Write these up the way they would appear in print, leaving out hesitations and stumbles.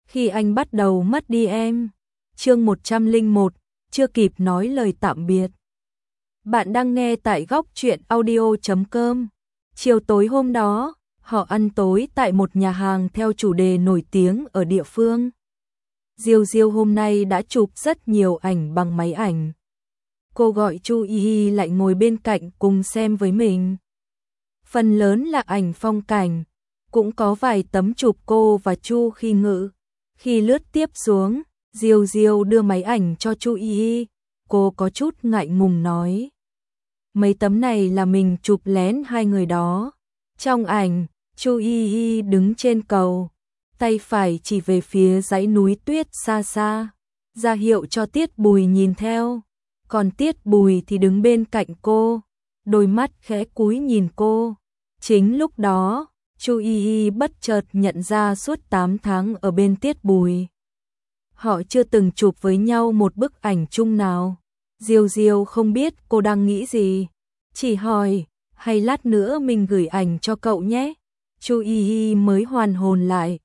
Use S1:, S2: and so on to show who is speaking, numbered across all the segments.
S1: khi anh bắt đầu mất đi em. Chương 101, chưa kịp nói lời tạm biệt. Bạn đang nghe tại góc truyện audio.com. Chiều tối hôm đó, họ ăn tối tại một nhà hàng theo chủ đề nổi tiếng ở địa phương. Diêu Diêu hôm nay đã chụp rất nhiều ảnh bằng máy ảnh. Cô gọi Chu Y Y lại ngồi bên cạnh cùng xem với mình. Phần lớn là ảnh phong cảnh, cũng có vài tấm chụp cô và Chu Khi Ngự. Khi lướt tiếp xuống, Diêu Diêu đưa máy ảnh cho Chu Y Y, cô có chút ngại ngùng nói. Mấy tấm này là mình chụp lén hai người đó. Trong ảnh, Chu Y Y đứng trên cầu, tay phải chỉ về phía dãy núi tuyết xa xa, ra hiệu cho Tiết Bùi nhìn theo. Còn Tiết Bùi thì đứng bên cạnh cô, đôi mắt khẽ cúi nhìn cô. Chính lúc đó, Chu Y Y bất chợt nhận ra suốt 8 tháng ở bên Tiết Bùi, họ chưa từng chụp với nhau một bức ảnh chung nào. Diêu Diêu không biết cô đang nghĩ gì, chỉ hỏi, hay lát nữa mình gửi ảnh cho cậu nhé. Chu Y Y mới hoàn hồn lại.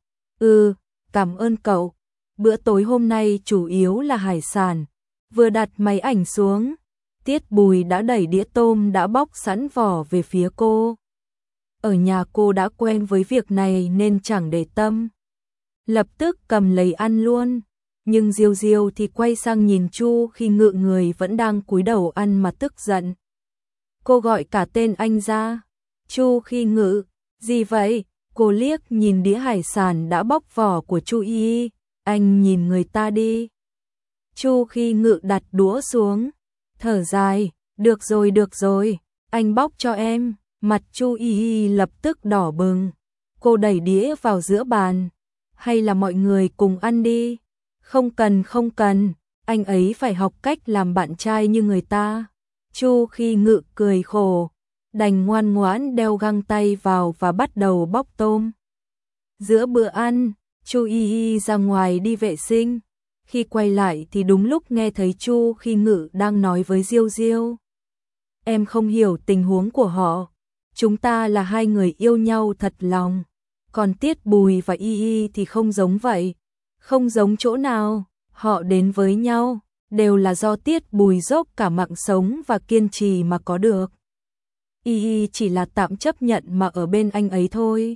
S1: Cảm ơn cậu. Bữa tối hôm nay chủ yếu là hải sản. Vừa đặt máy ảnh xuống, Tiết Bùi đã đẩy đĩa tôm đã bóc sẵn vỏ về phía cô. Ở nhà cô đã quen với việc này nên chẳng để tâm, lập tức cầm lấy ăn luôn. Nhưng Diêu Diêu thì quay sang nhìn Chu Khi Ngự, người vẫn đang cúi đầu ăn mà tức giận. Cô gọi cả tên anh ra. Chu Khi Ngự, gì vậy? Cô liếc nhìn đĩa hải sản đã bóc vỏ của Chu Y. Anh nhìn người ta đi. Chu Khi Ngự đặt đũa xuống, thở dài, được rồi, anh bóc cho em. Mặt Chu Y lập tức đỏ bừng. Cô đẩy đĩa vào giữa bàn. Hay là mọi người cùng ăn đi? Không cần, anh ấy phải học cách làm bạn trai như người ta. Chu Khi Ngự cười khổ, đành ngoan ngoãn đeo găng tay vào và bắt đầu bóc tôm. Giữa bữa ăn, Chu Y ra ngoài đi vệ sinh. Khi quay lại thì đúng lúc nghe thấy Chu Khi Ngự đang nói với Diêu Diêu. Em không hiểu tình huống của họ. Chúng ta là hai người yêu nhau thật lòng. Còn Tiết Bùi và Y Y thì không giống vậy. Không giống chỗ nào, họ đến với nhau, đều là do Tiết Bùi dốc cả mạng sống và kiên trì mà có được. Y Y chỉ là tạm chấp nhận mà ở bên anh ấy thôi.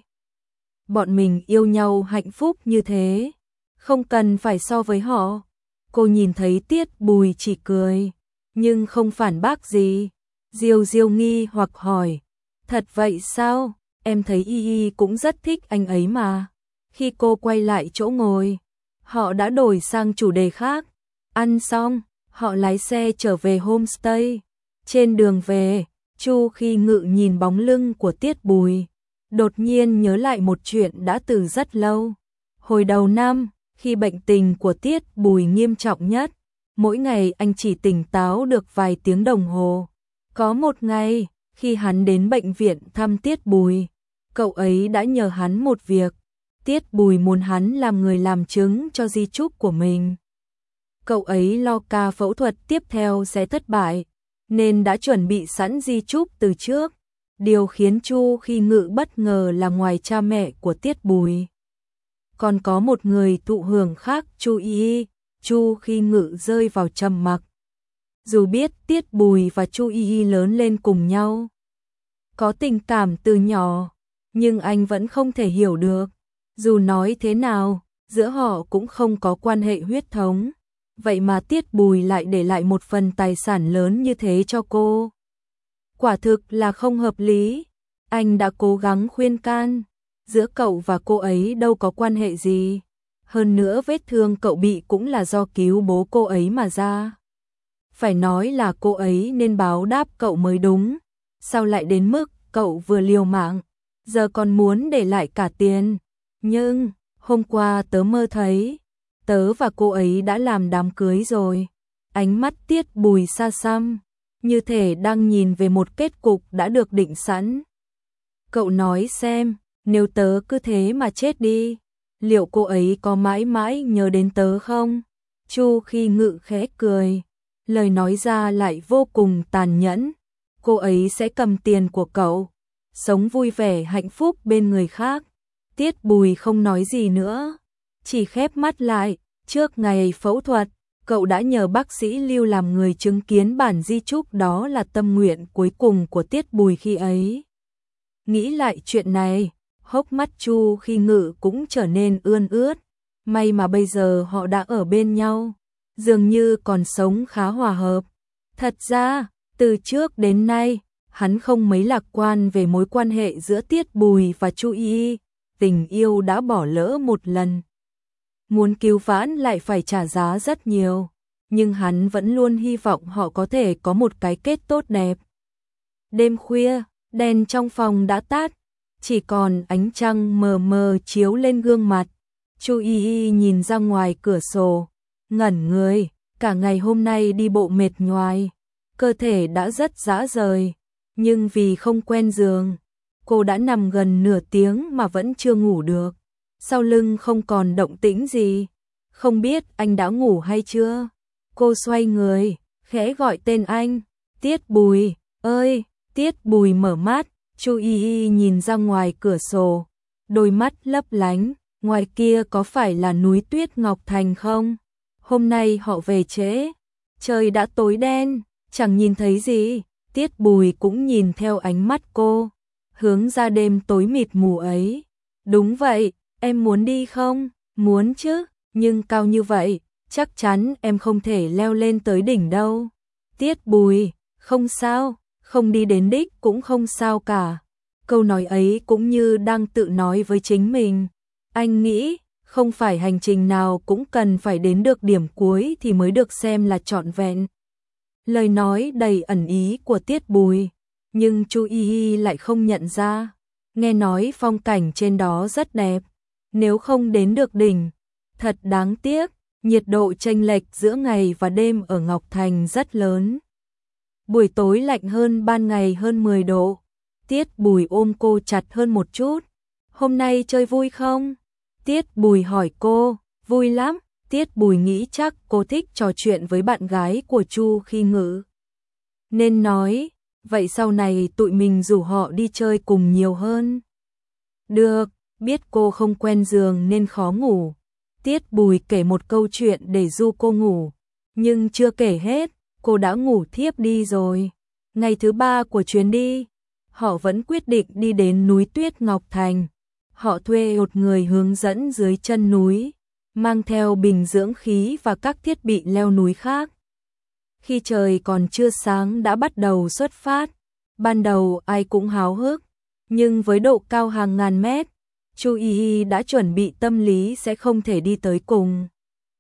S1: Bọn mình yêu nhau hạnh phúc như thế, không cần phải so với họ. Cô nhìn thấy Tiết Bùi chỉ cười, nhưng không phản bác gì. Diêu Diêu nghi hoặc hỏi, thật vậy sao? Em thấy Y Y cũng rất thích anh ấy mà. Khi cô quay lại chỗ ngồi, họ đã đổi sang chủ đề khác. Ăn xong, họ lái xe trở về homestay. Trên đường về, Chu Khi Ngự nhìn bóng lưng của Tiết Bùi, đột nhiên nhớ lại một chuyện đã từ rất lâu. Hồi đầu năm, khi bệnh tình của Tiết Bùi nghiêm trọng nhất, mỗi ngày anh chỉ tỉnh táo được vài tiếng đồng hồ. Có một ngày, khi hắn đến bệnh viện thăm Tiết Bùi, cậu ấy đã nhờ hắn một việc. Tiết Bùi muốn hắn làm người làm chứng cho di chúc của mình. Cậu ấy lo ca phẫu thuật tiếp theo sẽ thất bại, nên đã chuẩn bị sẵn di chúc từ trước. Điều khiến Chu Khi Ngự bất ngờ là ngoài cha mẹ của Tiết Bùi, còn có một người thụ hưởng khác. Chu Y. Chu Khi Ngự rơi vào trầm mặc. Dù biết Tiết Bùi và Chu Y lớn lên cùng nhau, có tình cảm từ nhỏ, nhưng anh vẫn không thể hiểu được. Dù nói thế nào, giữa họ cũng không có quan hệ huyết thống. Vậy mà Tiết Bùi lại để lại một phần tài sản lớn như thế cho cô. Quả thực là không hợp lý. Anh đã cố gắng khuyên can, giữa cậu và cô ấy đâu có quan hệ gì. Hơn nữa vết thương cậu bị cũng là do cứu bố cô ấy mà ra. Phải nói là cô ấy nên báo đáp cậu mới đúng. Sao lại đến mức cậu vừa liều mạng, giờ còn muốn để lại cả tiền. Nhưng, hôm qua tớ mơ thấy, tớ và cô ấy đã làm đám cưới rồi. Ánh mắt Tiết Bùi xa xăm, như thể đang nhìn về một kết cục đã được định sẵn. Cậu nói xem, nếu tớ cứ thế mà chết đi, liệu cô ấy có mãi mãi nhớ đến tớ không? Chu Khi Ngự khẽ cười, lời nói ra lại vô cùng tàn nhẫn. Cô ấy sẽ cầm tiền của cậu, sống vui vẻ hạnh phúc bên người khác. Tiết Bùi không nói gì nữa, chỉ khép mắt lại, trước ngày phẫu thuật, cậu đã nhờ bác sĩ Lưu làm người chứng kiến bản di chúc, đó là tâm nguyện cuối cùng của Tiết Bùi khi ấy. Nghĩ lại chuyện này, hốc mắt Chu Khi Ngự cũng trở nên ươn ướt, may mà bây giờ họ đã ở bên nhau, dường như còn sống khá hòa hợp. Thật ra, từ trước đến nay, hắn không mấy lạc quan về mối quan hệ giữa Tiết Bùi và Chu Y, tình yêu đã bỏ lỡ một lần. Muốn cứu vãn lại phải trả giá rất nhiều, nhưng hắn vẫn luôn hy vọng họ có thể có một cái kết tốt đẹp. Đêm khuya, đèn trong phòng đã tắt, chỉ còn ánh trăng mờ mờ chiếu lên gương mặt. Chu Y nhìn ra ngoài cửa sổ, ngẩn người, cả ngày hôm nay đi bộ mệt nhoài, cơ thể đã rất rã rời, nhưng vì không quen giường, cô đã nằm gần nửa tiếng mà vẫn chưa ngủ được. Sau lưng không còn động tĩnh gì, không biết anh đã ngủ hay chưa. Cô xoay người, khẽ gọi tên anh, Tiết Bùi, ơi. Tiết Bùi mở mắt, Chu Y nhìn ra ngoài cửa sổ, đôi mắt lấp lánh, ngoài kia có phải là núi tuyết Ngọc Thành không? Hôm nay họ về trễ, trời đã tối đen, chẳng nhìn thấy gì. Tiết Bùi cũng nhìn theo ánh mắt cô, hướng ra đêm tối mịt mù ấy. Đúng vậy, em muốn đi không? Muốn chứ, nhưng cao như vậy, chắc chắn em không thể leo lên tới đỉnh đâu. Tiết Bùi, không sao, không đi đến đích cũng không sao cả. Câu nói ấy cũng như đang tự nói với chính mình. Anh nghĩ, không phải hành trình nào cũng cần phải đến được điểm cuối thì mới được xem là trọn vẹn. Lời nói đầy ẩn ý của Tiết Bùi, nhưng Chu Y lại không nhận ra. Nghe nói phong cảnh trên đó rất đẹp, nếu không đến được đỉnh, thật đáng tiếc. Nhiệt độ chênh lệch giữa ngày và đêm ở Ngọc Thành rất lớn. Buổi tối lạnh hơn ban ngày hơn 10 độ. Tiết Bùi ôm cô chặt hơn một chút. Hôm nay chơi vui không? Tiết Bùi hỏi cô. Vui lắm. Tiết Bùi nghĩ chắc cô thích trò chuyện với bạn gái của Chu Khi Ngự, nên nói, vậy sau này tụi mình rủ họ đi chơi cùng nhiều hơn. Được, biết cô không quen giường nên khó ngủ. Tiết Bùi kể một câu chuyện để du cô ngủ, nhưng chưa kể hết, cô đã ngủ thiếp đi rồi. Ngày thứ 3 của chuyến đi, họ vẫn quyết định đi đến núi tuyết Ngọc Thành. Họ thuê một người hướng dẫn dưới chân núi, mang theo bình dưỡng khí và các thiết bị leo núi khác. Khi trời còn chưa sáng đã bắt đầu xuất phát. Ban đầu ai cũng háo hức, nhưng với độ cao hàng ngàn mét, Chu Y đã chuẩn bị tâm lý sẽ không thể đi tới cùng.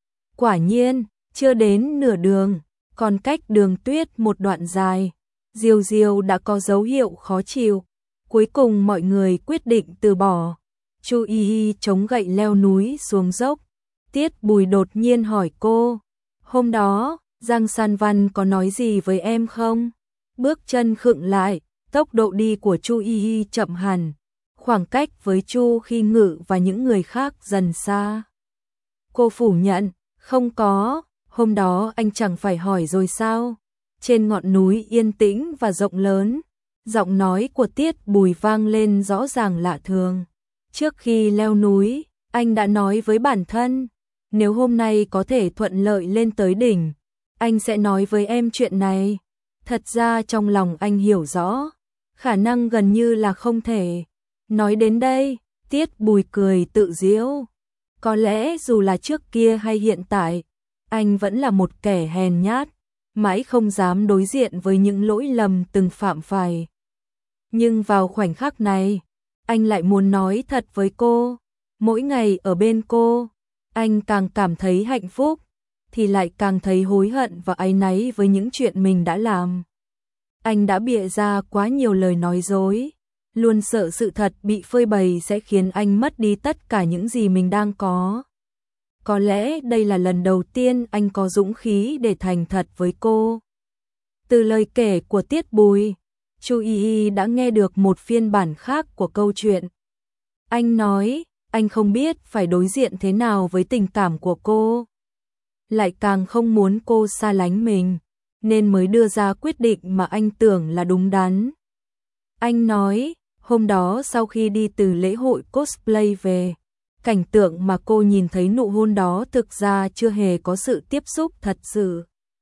S1: Quả nhiên, chưa đến nửa đường, còn cách đường tuyết một đoạn dài, Diều Diều đã có dấu hiệu khó chịu. Cuối cùng mọi người quyết định từ bỏ. Chu Y chống gậy leo núi xuống dốc. Tiết Bùi đột nhiên hỏi cô, hôm đó, Giang San Văn có nói gì với em không? Bước chân khựng lại, tốc độ đi của Chu Y chậm hẳn. Khoảng cách với Chu Khi Ngự và những người khác dần xa. Cô phủ nhận, không có, hôm đó anh chẳng phải hỏi rồi sao? Trên ngọn núi yên tĩnh và rộng lớn, giọng nói của Tiết Bùi vang lên rõ ràng lạ thường. Trước khi leo núi, anh đã nói với bản thân, nếu hôm nay có thể thuận lợi lên tới đỉnh, anh sẽ nói với em chuyện này. Thật ra trong lòng anh hiểu rõ, khả năng gần như là không thể. Nói đến đây, Tiết Bùi cười tự giễu. Có lẽ dù là trước kia hay hiện tại, anh vẫn là một kẻ hèn nhát, mãi không dám đối diện với những lỗi lầm từng phạm phải. Nhưng vào khoảnh khắc này, anh lại muốn nói thật với cô. Mỗi ngày ở bên cô, anh càng cảm thấy hạnh phúc, thì lại càng thấy hối hận và áy náy với những chuyện mình đã làm. Anh đã bịa ra quá nhiều lời nói dối, luôn sợ sự thật bị phơi bày sẽ khiến anh mất đi tất cả những gì mình đang có. Có lẽ đây là lần đầu tiên anh có dũng khí để thành thật với cô. Từ lời kể của Tiết Bùi, Chu Y đã nghe được một phiên bản khác của câu chuyện. Anh nói, anh không biết phải đối diện thế nào với tình cảm của cô. Lại càng không muốn cô xa lánh mình, nên mới đưa ra quyết định mà anh tưởng là đúng đắn. Anh nói, hôm đó sau khi đi từ lễ hội cosplay về, Cảnh tượng mà cô nhìn thấy nụ hôn đó thực ra chưa hề có sự tiếp xúc thật sự.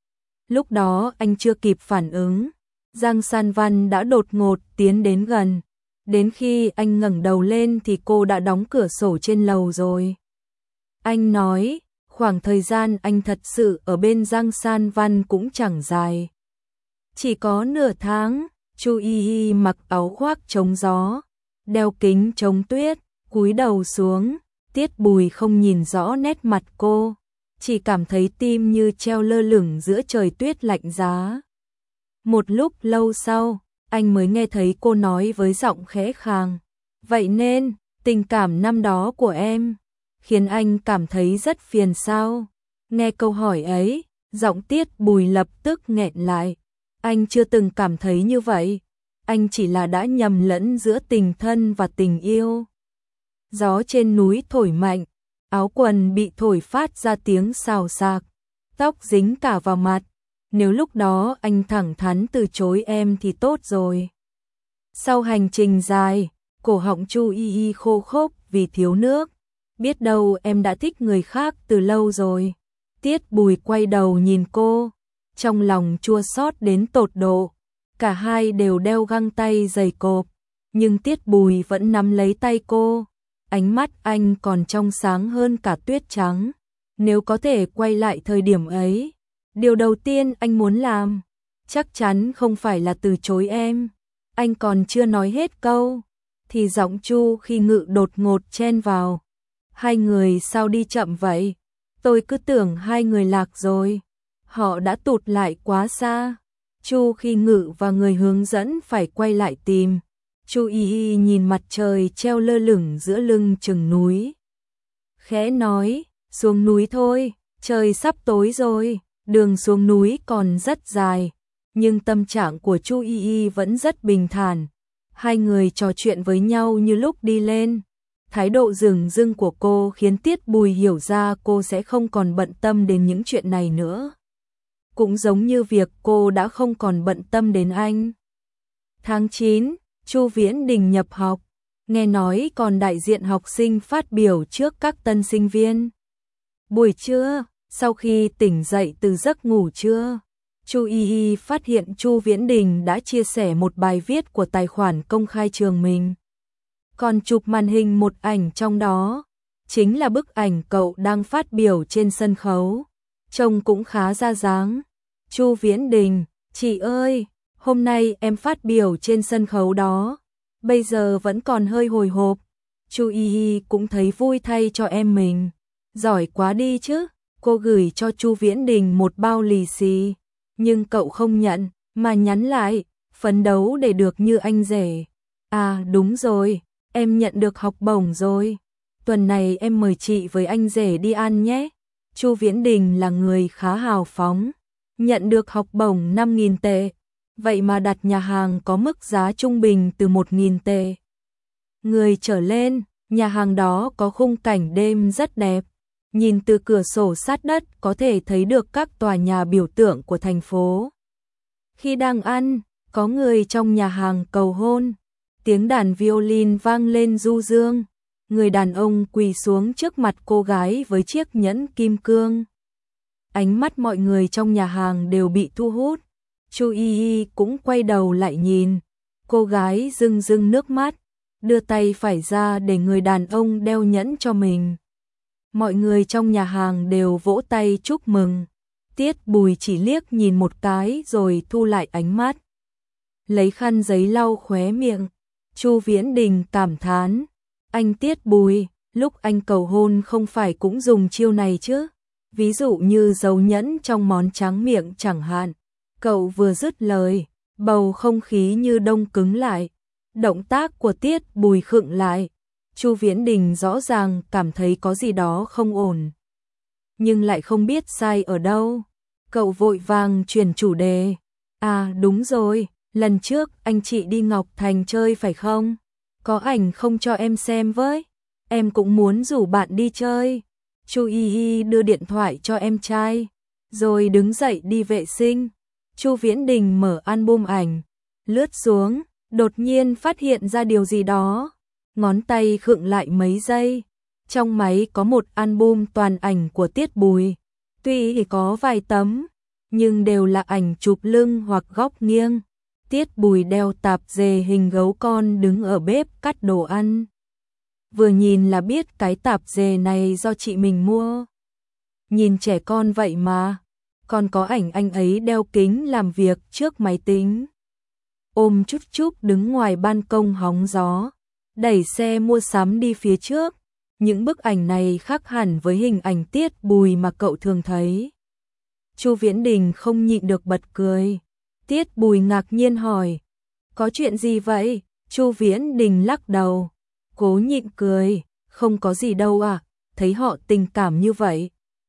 S1: Lúc đó anh chưa kịp phản ứng, Giang San Văn đã đột ngột tiến đến gần. Đến khi anh ngẩng đầu lên thì cô đã đóng cửa sổ trên lầu rồi. Anh nói, khoảng thời gian anh thật sự ở bên Giang San Văn cũng chẳng dài. Chỉ có nửa tháng. Chu Y Y mặc áo khoác chống gió, đeo kính chống tuyết, cúi đầu xuống. Tiết Bùi không nhìn rõ nét mặt cô, chỉ cảm thấy tim như treo lơ lửng giữa trời tuyết lạnh giá. Một lúc lâu sau, anh mới nghe thấy cô nói với giọng khẽ khàng, vậy nên, tình cảm năm đó của em khiến anh cảm thấy rất phiền sao? Nghe câu hỏi ấy, giọng Tiết Bùi lập tức nghẹn lại. Anh chưa từng cảm thấy như vậy, anh chỉ là đã nhầm lẫn giữa tình thân và tình yêu. Gió trên núi thổi mạnh, áo quần bị thổi phát ra tiếng xào xạc, tóc dính cả vào mặt. Nếu lúc đó anh thẳng thắn từ chối em thì tốt rồi. Sau hành trình dài, cổ họng Chu Y Y khô khốc vì thiếu nước. Biết đâu em đã thích người khác từ lâu rồi. Tiết Bùi quay đầu nhìn cô, trong lòng chua xót đến tột độ. Cả hai đều đeo găng tay dày cộp, nhưng Tiết Bùi vẫn nắm lấy tay cô. Ánh mắt anh còn trong sáng hơn cả tuyết trắng. Nếu có thể quay lại thời điểm ấy, điều đầu tiên anh muốn làm chắc chắn không phải là từ chối em. Anh còn chưa nói hết câu thì giọng Chu Khi Ngự đột ngột chen vào. Hai người sao đi chậm vậy? Tôi cứ tưởng hai người lạc rồi. Họ đã tụt lại quá xa. Chu Khi Ngự và người hướng dẫn phải quay lại tìm. Chu Y Y nhìn mặt trời treo lơ lửng giữa lưng chừng núi. Khẽ nói, xuống núi thôi, trời sắp tối rồi. Đường xuống núi còn rất dài, nhưng tâm trạng của Chu Y Y vẫn rất bình thản. Hai người trò chuyện với nhau như lúc đi lên. Thái độ dửng dưng của cô khiến Tiết Bùi hiểu ra cô sẽ không còn bận tâm đến những chuyện này nữa. Cũng giống như việc cô đã không còn bận tâm đến anh. Tháng 9, Chu Viễn Đình nhập học, nghe nói còn đại diện học sinh phát biểu trước các tân sinh viên. Buổi trưa, sau khi tỉnh dậy từ giấc ngủ trưa, Chu Y Y phát hiện Chu Viễn Đình đã chia sẻ một bài viết của tài khoản công khai trường mình. Còn chụp màn hình một ảnh trong đó, chính là bức ảnh cậu đang phát biểu trên sân khấu. Trông cũng khá ra dáng. Chu Viễn Đình, chị ơi, hôm nay em phát biểu trên sân khấu đó, bây giờ vẫn còn hơi hồi hộp. Chu Y Y cũng thấy vui thay cho em mình. Giỏi quá đi chứ. Cô gửi cho Chu Viễn Đình một bao lì xì, nhưng cậu không nhận, mà nhắn lại, phấn đấu để được như anh rể. À đúng rồi, em nhận được học bổng rồi. Tuần này em mời chị với anh rể đi ăn nhé. Chu Viễn Đình là người khá hào phóng, nhận được học bổng 5.000 tệ. Vậy mà đặt nhà hàng có mức giá trung bình từ 1.000 tệ người trở lên. Nhà hàng đó có khung cảnh đêm rất đẹp. Nhìn từ cửa sổ sát đất có thể thấy được các tòa nhà biểu tượng của thành phố. Khi đang ăn, có người trong nhà hàng cầu hôn. Tiếng đàn violin vang lên du dương. Người đàn ông quỳ xuống trước mặt cô gái với chiếc nhẫn kim cương. Ánh mắt mọi người trong nhà hàng đều bị thu hút. Chu Y Y cũng quay đầu lại nhìn. Cô gái rưng rưng nước mắt, đưa tay phải ra để người đàn ông đeo nhẫn cho mình. Mọi người trong nhà hàng đều vỗ tay chúc mừng. Tiết Bùi chỉ liếc nhìn một cái rồi thu lại ánh mắt. Lấy khăn giấy lau khóe miệng. Chu Viễn Đình cảm thán. Anh Tiết Bùi, lúc anh cầu hôn không phải cũng dùng chiêu này chứ? Ví dụ như dấu nhẫn trong món tráng miệng chẳng hạn. Cậu vừa dứt lời, bầu không khí như đông cứng lại. Động tác của Tiết Bùi khựng lại. Chu Viễn Đình rõ ràng cảm thấy có gì đó không ổn, nhưng lại không biết sai ở đâu. Cậu vội vàng chuyển chủ đề. À đúng rồi, lần trước anh chị đi Ngọc Thành chơi phải không? Có ảnh không cho em xem với? Em cũng muốn rủ bạn đi chơi. Chu Y Y đưa điện thoại cho em trai, rồi đứng dậy đi vệ sinh. Chu Viễn Đình mở album ảnh, lướt xuống, đột nhiên phát hiện ra điều gì đó. Ngón tay khựng lại mấy giây, Trong máy có một album toàn ảnh của Tiết Bùi. Tuy chỉ có vài tấm, nhưng đều là ảnh chụp lưng hoặc góc nghiêng. Tiết Bùi đeo tạp dề hình gấu con đứng ở bếp cắt đồ ăn. Vừa nhìn là biết cái tạp dề này do chị mình mua. Nhìn trẻ con vậy mà. Còn có ảnh anh ấy đeo kính làm việc trước máy tính. Ôm Trúc Trúc đứng ngoài ban công hóng gió, đẩy xe mua sắm đi phía trước. Những bức ảnh này khác hẳn với hình ảnh Tiết Bùi mà cậu thường thấy. Chu Viễn Đình không nhịn được bật cười. Tiết Bùi ngạc nhiên hỏi, có chuyện gì vậy? Chu Viễn Đình lắc đầu, cố nhịn cười, không có gì đâu à, thấy họ tình cảm như vậy.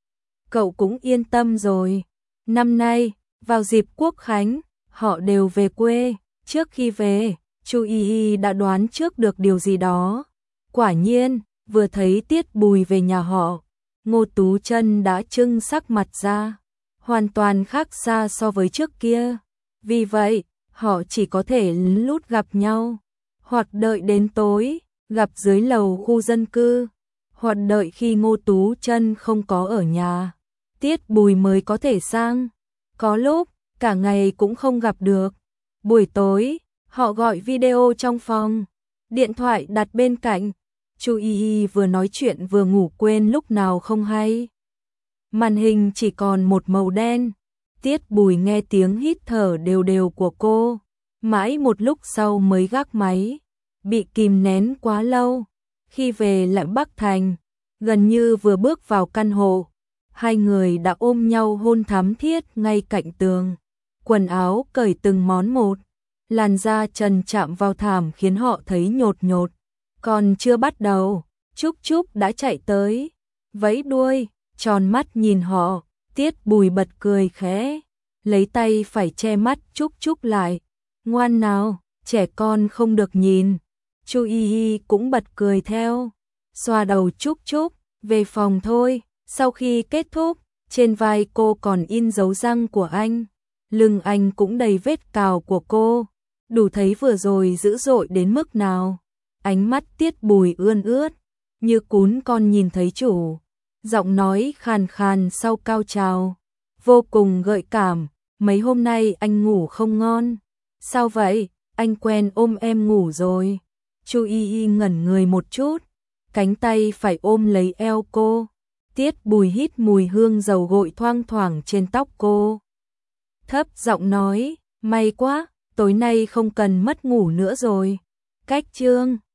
S1: Cậu cũng yên tâm rồi. Năm nay, vào dịp Quốc Khánh, họ đều về quê. Trước khi về, Chu Y Y đã đoán trước được điều gì đó. Quả nhiên, vừa thấy Tiết Bùi về nhà họ, Ngô Tú Chân đã trưng sắc mặt ra, hoàn toàn khác xa so với trước kia. Vì vậy, họ chỉ có thể lút gặp nhau, hoặc đợi đến tối, gặp dưới lầu khu dân cư, hoặc đợi khi Ngô Tú Chân không có ở nhà, Tiết Bùi mới có thể sang. Có lúc, cả ngày cũng không gặp được. Buổi tối, họ gọi video trong phòng, điện thoại đặt bên cạnh. Chu Y Y vừa nói chuyện vừa ngủ quên lúc nào không hay. Màn hình chỉ còn một màu đen. Tiết Bùi nghe tiếng hít thở đều đều của cô, mãi một lúc sau mới gác máy. Bị kìm nén quá lâu. Khi về lại Bắc Thành, gần như vừa bước vào căn hộ, hai người đã ôm nhau hôn thắm thiết ngay cạnh tường. Quần áo cởi từng món một, làn da trần chạm vào thảm khiến họ thấy nhột nhột. Còn chưa bắt đầu, Trúc Trúc đã chạy tới, vẫy đuôi, tròn mắt nhìn họ. Tiết Bùi bật cười khẽ, lấy tay phải che mắt Trúc Trúc lại. Ngoan nào, trẻ con không được nhìn. Chu Y Y cũng bật cười theo, xoa đầu Trúc Trúc. Về phòng thôi. Sau khi kết thúc, trên vai cô còn in dấu răng của anh, lưng anh cũng đầy vết cào của cô, đủ thấy vừa rồi dữ dội đến mức nào. Ánh mắt Tiết Bùi ươn ướt, như cún con nhìn thấy chủ. Giọng nói khàn khàn sau cao trào, vô cùng gợi cảm. Mấy hôm nay anh ngủ không ngon. Sao vậy? Anh quen ôm em ngủ rồi. Chu Y Y ngẩn người một chút, cánh tay phải ôm lấy eo cô. Tiết Bùi hít mùi hương dầu gội thoang thoảng trên tóc cô, thấp giọng nói, may quá, tối nay không cần mất ngủ nữa rồi. Cách chương